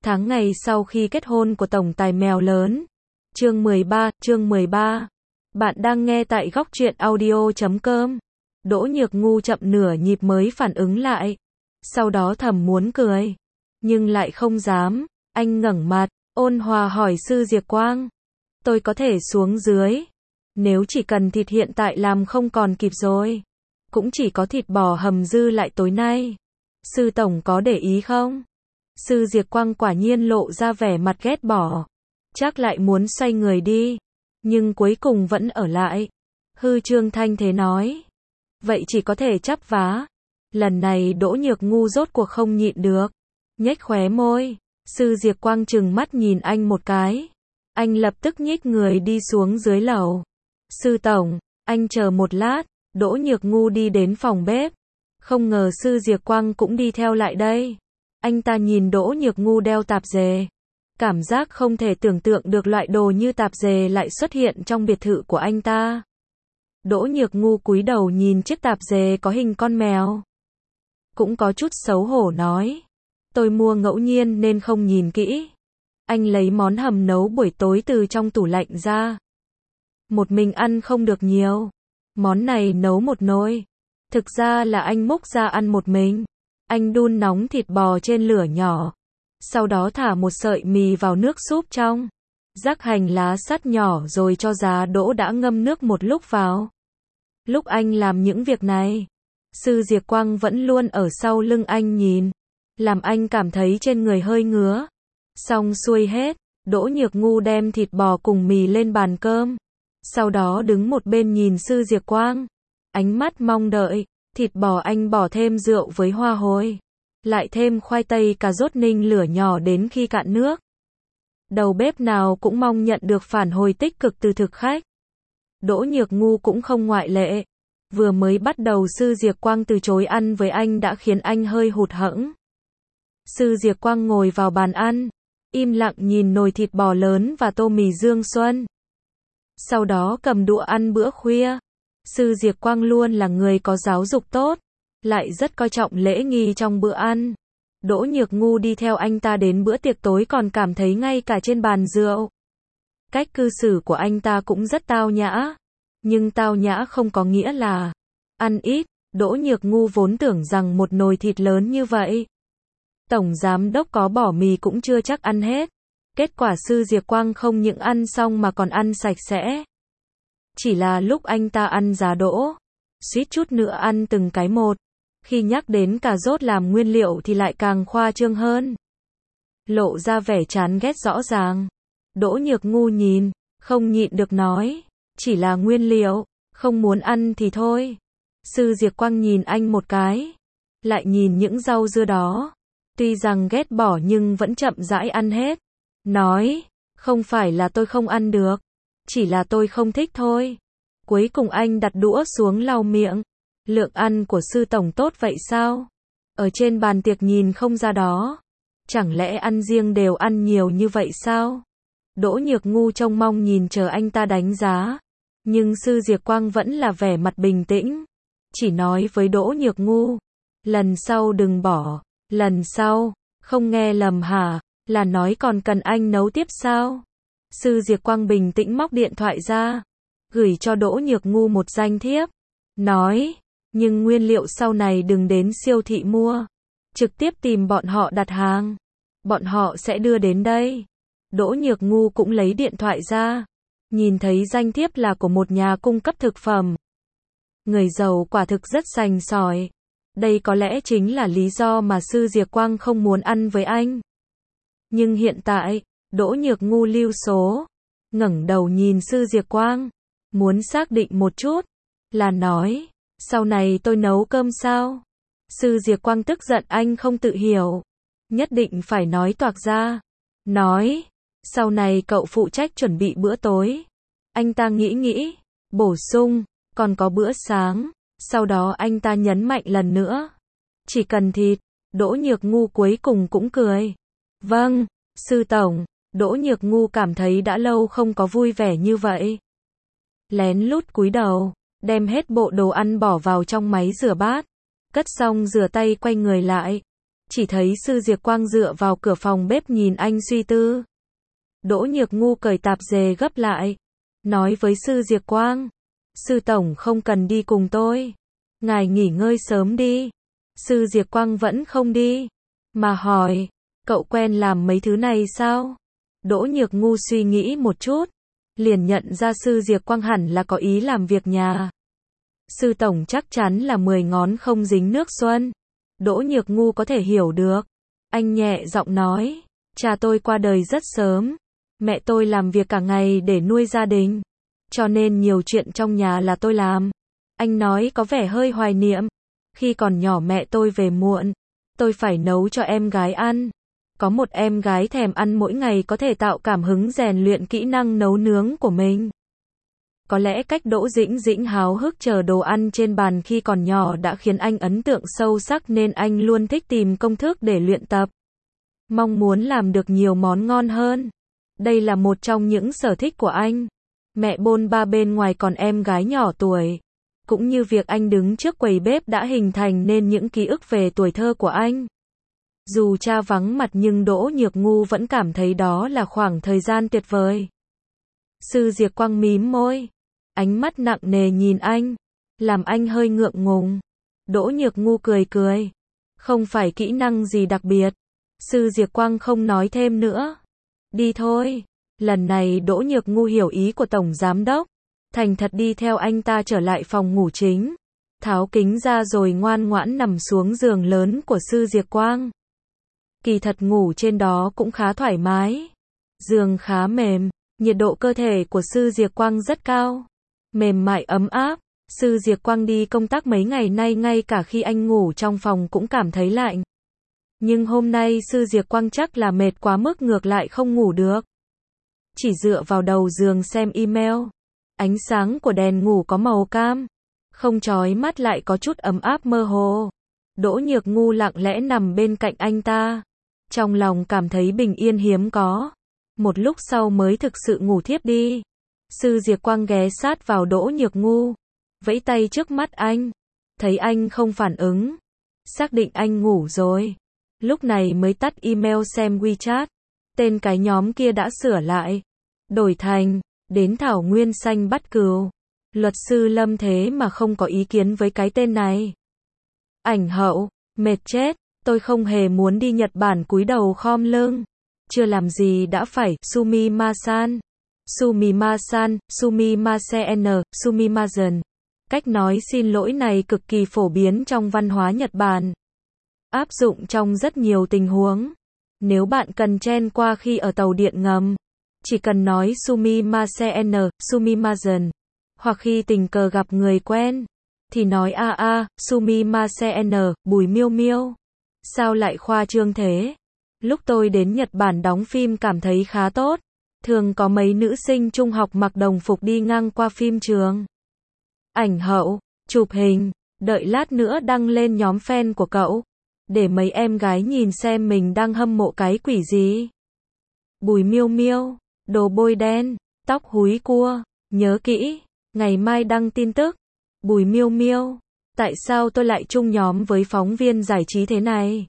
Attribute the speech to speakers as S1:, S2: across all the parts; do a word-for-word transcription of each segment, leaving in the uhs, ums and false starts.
S1: Tháng ngày sau khi kết hôn của tổng tài mèo lớn. Chương mười ba, chương mười ba. Bạn đang nghe tại góc truyện audio chấm com. Đỗ Nhược Ngu chậm nửa nhịp mới phản ứng lại. Sau đó thầm muốn cười. Nhưng lại không dám. Anh ngẩng mặt, ôn hòa hỏi Sư Diệp Quang. Tôi có thể xuống dưới. Nếu chỉ cần thịt hiện tại làm không còn kịp rồi. Cũng chỉ có thịt bò hầm dư lại tối nay. Sư tổng có để ý không? Sư Diệp Quang quả nhiên lộ ra vẻ mặt ghét bỏ. Chắc lại muốn xoay người đi. Nhưng cuối cùng vẫn ở lại. Hư Trương thanh thế nói. Vậy chỉ có thể chắp vá. Lần này Đỗ Nhược Ngu rốt cuộc không nhịn được. Nhếch khóe môi. Sư Diệp Quang trừng mắt nhìn anh một cái. Anh lập tức nhích người đi xuống dưới lầu. Sư tổng, anh chờ một lát. Đỗ Nhược Ngu đi đến phòng bếp. Không ngờ Sư Diệp Quang cũng đi theo lại đây. Anh ta nhìn Đỗ Nhược Ngu đeo tạp dề. Cảm giác không thể tưởng tượng được loại đồ như tạp dề lại xuất hiện trong biệt thự của anh ta. Đỗ Nhược Ngu cúi đầu nhìn chiếc tạp dề có hình con mèo. Cũng có chút xấu hổ nói. Tôi mua ngẫu nhiên nên không nhìn kỹ. Anh lấy món hầm nấu buổi tối từ trong tủ lạnh ra. Một mình ăn không được nhiều. Món này nấu một nồi. Thực ra là anh múc ra ăn một mình. Anh đun nóng thịt bò trên lửa nhỏ. Sau đó thả một sợi mì vào nước súp trong. Rắc hành lá sắt nhỏ rồi cho giá đỗ đã ngâm nước một lúc vào. Lúc anh làm những việc này, Sư Diệp Quang vẫn luôn ở sau lưng anh nhìn. Làm anh cảm thấy trên người hơi ngứa. Xong xuôi hết, Đỗ Nhược Ngu đem thịt bò cùng mì lên bàn cơm. Sau đó đứng một bên nhìn Sư Diệp Quang. Ánh mắt mong đợi. Thịt bò anh bỏ thêm rượu với hoa hồi. Lại thêm khoai tây cà rốt ninh lửa nhỏ đến khi cạn nước. Đầu bếp nào cũng mong nhận được phản hồi tích cực từ thực khách. Đỗ Nhược Ngu cũng không ngoại lệ. Vừa mới bắt đầu Sư Diệp Quang từ chối ăn với anh đã khiến anh hơi hụt hẫng. Sư Diệp Quang ngồi vào bàn ăn. Im lặng nhìn nồi thịt bò lớn và tô mì Dương Xuân. Sau đó cầm đũa ăn bữa khuya. Sư Diệp Quang luôn là người có giáo dục tốt. Lại rất coi trọng lễ nghi trong bữa ăn. Đỗ Nhược Ngu đi theo anh ta đến bữa tiệc tối còn cảm thấy ngay cả trên bàn rượu. Cách cư xử của anh ta cũng rất tao nhã. Nhưng tao nhã không có nghĩa là ăn ít. Đỗ Nhược Ngu vốn tưởng rằng một nồi thịt lớn như vậy. Tổng giám đốc có bỏ mì cũng chưa chắc ăn hết. Kết quả Sư Diệp Quang không những ăn xong mà còn ăn sạch sẽ. Chỉ là lúc anh ta ăn giá đỗ, suýt chút nữa ăn từng cái một. Khi nhắc đến cà rốt làm nguyên liệu thì lại càng khoa trương hơn. Lộ ra vẻ chán ghét rõ ràng. Đỗ Nhược Ngu nhìn, không nhịn được nói. Chỉ là nguyên liệu, không muốn ăn thì thôi. Sư Diệp Quang nhìn anh một cái. Lại nhìn những rau dưa đó. Tuy rằng ghét bỏ nhưng vẫn chậm rãi ăn hết. Nói, không phải là tôi không ăn được. Chỉ là tôi không thích thôi. Cuối cùng anh đặt đũa xuống lau miệng. Lượng ăn của Sư tổng tốt vậy sao? Ở trên bàn tiệc nhìn không ra đó. Chẳng lẽ ăn riêng đều ăn nhiều như vậy sao? Đỗ Nhược Ngu trông mong nhìn chờ anh ta đánh giá. Nhưng Sư Diệp Quang vẫn là vẻ mặt bình tĩnh. Chỉ nói với Đỗ Nhược Ngu. Lần sau đừng bỏ. Lần sau, không nghe lầm hả? Là nói còn cần anh nấu tiếp sao? Sư Diệp Quang bình tĩnh móc điện thoại ra. Gửi cho Đỗ Nhược Ngu một danh thiếp. Nói, nhưng nguyên liệu sau này đừng đến siêu thị mua. Trực tiếp tìm bọn họ đặt hàng. Bọn họ sẽ đưa đến đây. Đỗ Nhược Ngu cũng lấy điện thoại ra. Nhìn thấy danh thiếp là của một nhà cung cấp thực phẩm. Người giàu quả thực rất sành sỏi. Đây có lẽ chính là lý do mà Sư Diệp Quang không muốn ăn với anh. Nhưng hiện tại, Đỗ Nhược Ngu lưu số. Ngẩng đầu nhìn Sư Diệp Quang. Muốn xác định một chút. Là nói, sau này tôi nấu cơm sao? Sư Diệp Quang tức giận anh không tự hiểu. Nhất định phải nói toạc ra. Nói, sau này cậu phụ trách chuẩn bị bữa tối. Anh ta nghĩ nghĩ. Bổ sung, còn có bữa sáng. Sau đó anh ta nhấn mạnh lần nữa. Chỉ cần thịt. Đỗ Nhược Ngu cuối cùng cũng cười. Vâng, Sư tổng. Đỗ Nhược Ngu cảm thấy đã lâu không có vui vẻ như vậy. Lén lút cúi đầu, đem hết bộ đồ ăn bỏ vào trong máy rửa bát. Cất xong rửa tay quay người lại. chỉ thấy Sư Diệc Quang dựa vào cửa phòng bếp nhìn anh suy tư. Đỗ Nhược Ngu cởi tạp dề gấp lại, nói với Sư Diệc Quang, Sư Tổng không cần đi cùng tôi, ngài nghỉ ngơi sớm đi. Sư Diệc Quang vẫn không đi, mà hỏi, cậu quen làm mấy thứ này sao? Đỗ Nhược Ngu suy nghĩ một chút, liền nhận ra Sư Diệc Quang hẳn là có ý làm việc nhà. Sư Tổng chắc chắn là mười ngón không dính nước xuân. Đỗ Nhược Ngu có thể hiểu được. Anh nhẹ giọng nói, cha tôi qua đời rất sớm, mẹ tôi làm việc cả ngày để nuôi gia đình, cho nên nhiều chuyện trong nhà là tôi làm. Anh nói có vẻ hơi hoài niệm. Khi còn nhỏ mẹ tôi về muộn, tôi phải nấu cho em gái ăn. Có một em gái thèm ăn mỗi ngày có thể tạo cảm hứng rèn luyện kỹ năng nấu nướng của mình. Có lẽ cách Đỗ Dĩnh Dĩnh háo hức chờ đồ ăn trên bàn khi còn nhỏ đã khiến anh ấn tượng sâu sắc nên anh luôn thích tìm công thức để luyện tập. Mong muốn làm được nhiều món ngon hơn. Đây là một trong những sở thích của anh. Mẹ bôn ba bên ngoài còn em gái nhỏ tuổi. Cũng như việc anh đứng trước quầy bếp đã hình thành nên những ký ức về tuổi thơ của anh. Dù cha vắng mặt nhưng Đỗ Nhược Ngu vẫn cảm thấy đó là khoảng thời gian tuyệt vời. Sư Diệc Quang mím môi, ánh mắt nặng nề nhìn anh, làm anh hơi ngượng ngùng. Đỗ Nhược Ngu cười cười, không phải kỹ năng gì đặc biệt. Sư Diệc Quang không nói thêm nữa. Đi thôi. Lần này Đỗ Nhược Ngu hiểu ý của Tổng Giám Đốc, thành thật đi theo anh ta trở lại phòng ngủ chính, tháo kính ra rồi ngoan ngoãn nằm xuống giường lớn của Sư Diệc Quang. Kỳ thật ngủ trên đó cũng khá thoải mái. Giường khá mềm, nhiệt độ cơ thể của Sư Diệc Quang rất cao, mềm mại ấm áp. Sư Diệc Quang đi công tác mấy ngày nay ngay cả khi anh ngủ trong phòng cũng cảm thấy lạnh. Nhưng hôm nay Sư Diệc Quang chắc là mệt quá mức ngược lại không ngủ được. Chỉ dựa vào đầu giường xem email. Ánh sáng của đèn ngủ có màu cam, không chói mắt lại có chút ấm áp mơ hồ. Đỗ Nhược Ngu lặng lẽ nằm bên cạnh anh ta, trong lòng cảm thấy bình yên hiếm có. Một lúc sau mới thực sự ngủ thiếp đi. Sư Diệc Quang ghé sát vào Đỗ Nhược Ngu, vẫy tay trước mắt anh, thấy anh không phản ứng, xác định anh ngủ rồi. Lúc này mới tắt email xem WeChat. Tên cái nhóm kia đã sửa lại, đổi thành đến Thảo Nguyên Xanh bắt cừu. Luật sư Lâm thế mà không có ý kiến với cái tên này. Ảnh hậu, mệt chết, tôi không hề muốn đi Nhật Bản, cúi đầu khom lưng. Chưa làm gì đã phải sumimasen, sumimasen, sumimasen, sumimasen. Cách nói xin lỗi này cực kỳ phổ biến trong văn hóa Nhật Bản, áp dụng trong rất nhiều tình huống. Nếu bạn cần chen qua khi ở tàu điện ngầm, chỉ cần nói sumimasen, sumimasen. Hoặc khi tình cờ gặp người quen, thì nói a a, sumimasen, Bùi Miêu Miêu. Sao lại khoa trương thế? Lúc tôi đến Nhật Bản đóng phim cảm thấy khá tốt. Thường có mấy nữ sinh trung học mặc đồng phục đi ngang qua phim trường. Ảnh hậu, chụp hình, đợi lát nữa đăng lên nhóm fan của cậu, để mấy em gái nhìn xem mình đang hâm mộ cái quỷ gì. Bùi Miêu Miêu, đồ bôi đen, tóc húi cua, nhớ kỹ, ngày mai đăng tin tức. Bùi Miêu Miêu, tại sao tôi lại chung nhóm với phóng viên giải trí thế này?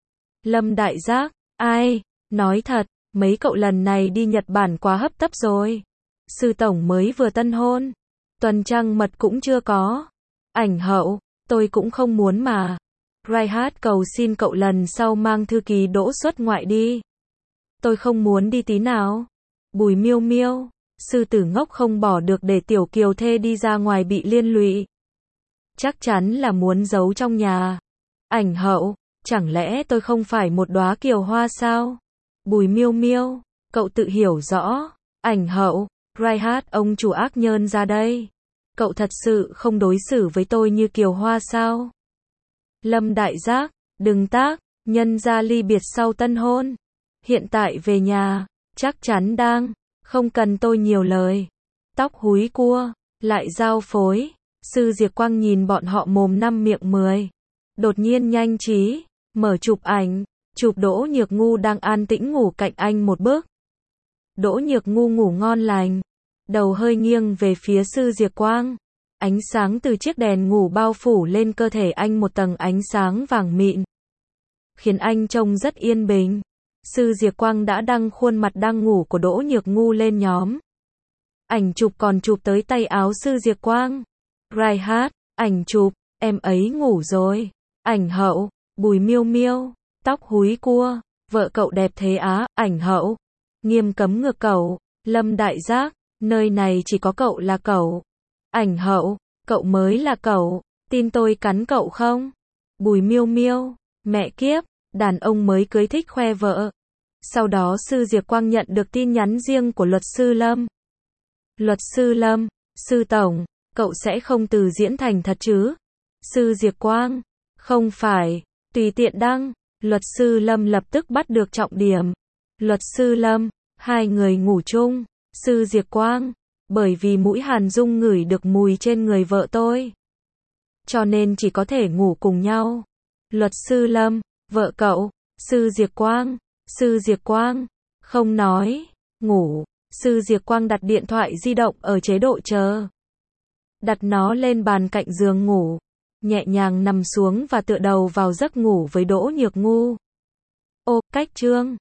S1: Lâm Đại Giác, ai, nói thật, mấy cậu lần này đi Nhật Bản quá hấp tấp rồi. Sư Tổng mới vừa tân hôn, tuần trăng mật cũng chưa có. Ảnh hậu, tôi cũng không muốn mà. Raihat cầu xin cậu lần sau mang thư ký Đỗ xuất ngoại đi. Tôi không muốn đi tí nào. Bùi Miêu Miêu, sư tử ngốc không bỏ được để tiểu kiều thê đi ra ngoài bị liên lụy. Chắc chắn là muốn giấu trong nhà. Ảnh hậu, chẳng lẽ tôi không phải một đóa kiều hoa sao? Bùi Miêu Miêu, cậu tự hiểu rõ. Ảnh hậu, Raihat ông chủ ác nhơn ra đây. Cậu thật sự không đối xử với tôi như kiều hoa sao? Lâm Đại Giác, đừng tác, nhân ra ly biệt sau tân hôn. Hiện tại về nhà, chắc chắn đang, không cần tôi nhiều lời. Tóc húi cua, lại giao phối. Sư Diệc Quang nhìn bọn họ mồm năm miệng mười. Đột nhiên nhanh trí, mở chụp ảnh, chụp Đỗ Nhược Ngu đang an tĩnh ngủ cạnh anh một bước. Đỗ Nhược Ngu ngủ ngon lành, đầu hơi nghiêng về phía Sư Diệc Quang. Ánh sáng từ chiếc đèn ngủ bao phủ lên cơ thể anh một tầng ánh sáng vàng mịn, khiến anh trông rất yên bình. Sư Diệp Quang đã đăng khuôn mặt đang ngủ của Đỗ Nhược Ngu lên nhóm. Ảnh chụp còn chụp tới tay áo Sư Diệp Quang. Raihat, ảnh chụp, em ấy ngủ rồi. Ảnh hậu, Bùi Miêu Miêu, tóc húi cua, vợ cậu đẹp thế á. Ảnh hậu, Nghiêm Cấm Ngược Cẩu, Lâm Đại Giác, nơi này chỉ có cậu là cẩu. Ảnh hậu, cậu mới là cẩu, tin tôi cắn cậu không? Bùi Miêu Miêu, mẹ kiếp, đàn ông mới cưới thích khoe vợ. Sau đó Sư Diệp Quang nhận được tin nhắn riêng của luật sư Lâm. Luật sư Lâm, sư tổng, cậu sẽ không từ diễn thành thật chứ? Sư Diệp Quang, không phải, tùy tiện đăng. Luật sư Lâm lập tức bắt được trọng điểm. Luật sư Lâm, hai người ngủ chung. Sư Diệp Quang, bởi vì mũi Hàn Dung ngửi được mùi trên người vợ tôi, cho nên chỉ có thể ngủ cùng nhau. Luật sư Lâm, vợ cậu. Sư Diệp Quang, Sư Diệp Quang, không nói, ngủ. Sư Diệp Quang đặt điện thoại di động ở chế độ chờ. Đặt nó lên bàn cạnh giường ngủ. Nhẹ nhàng nằm xuống và tựa đầu vào giấc ngủ với Đỗ Nhược Ngu. Ô, cách chương.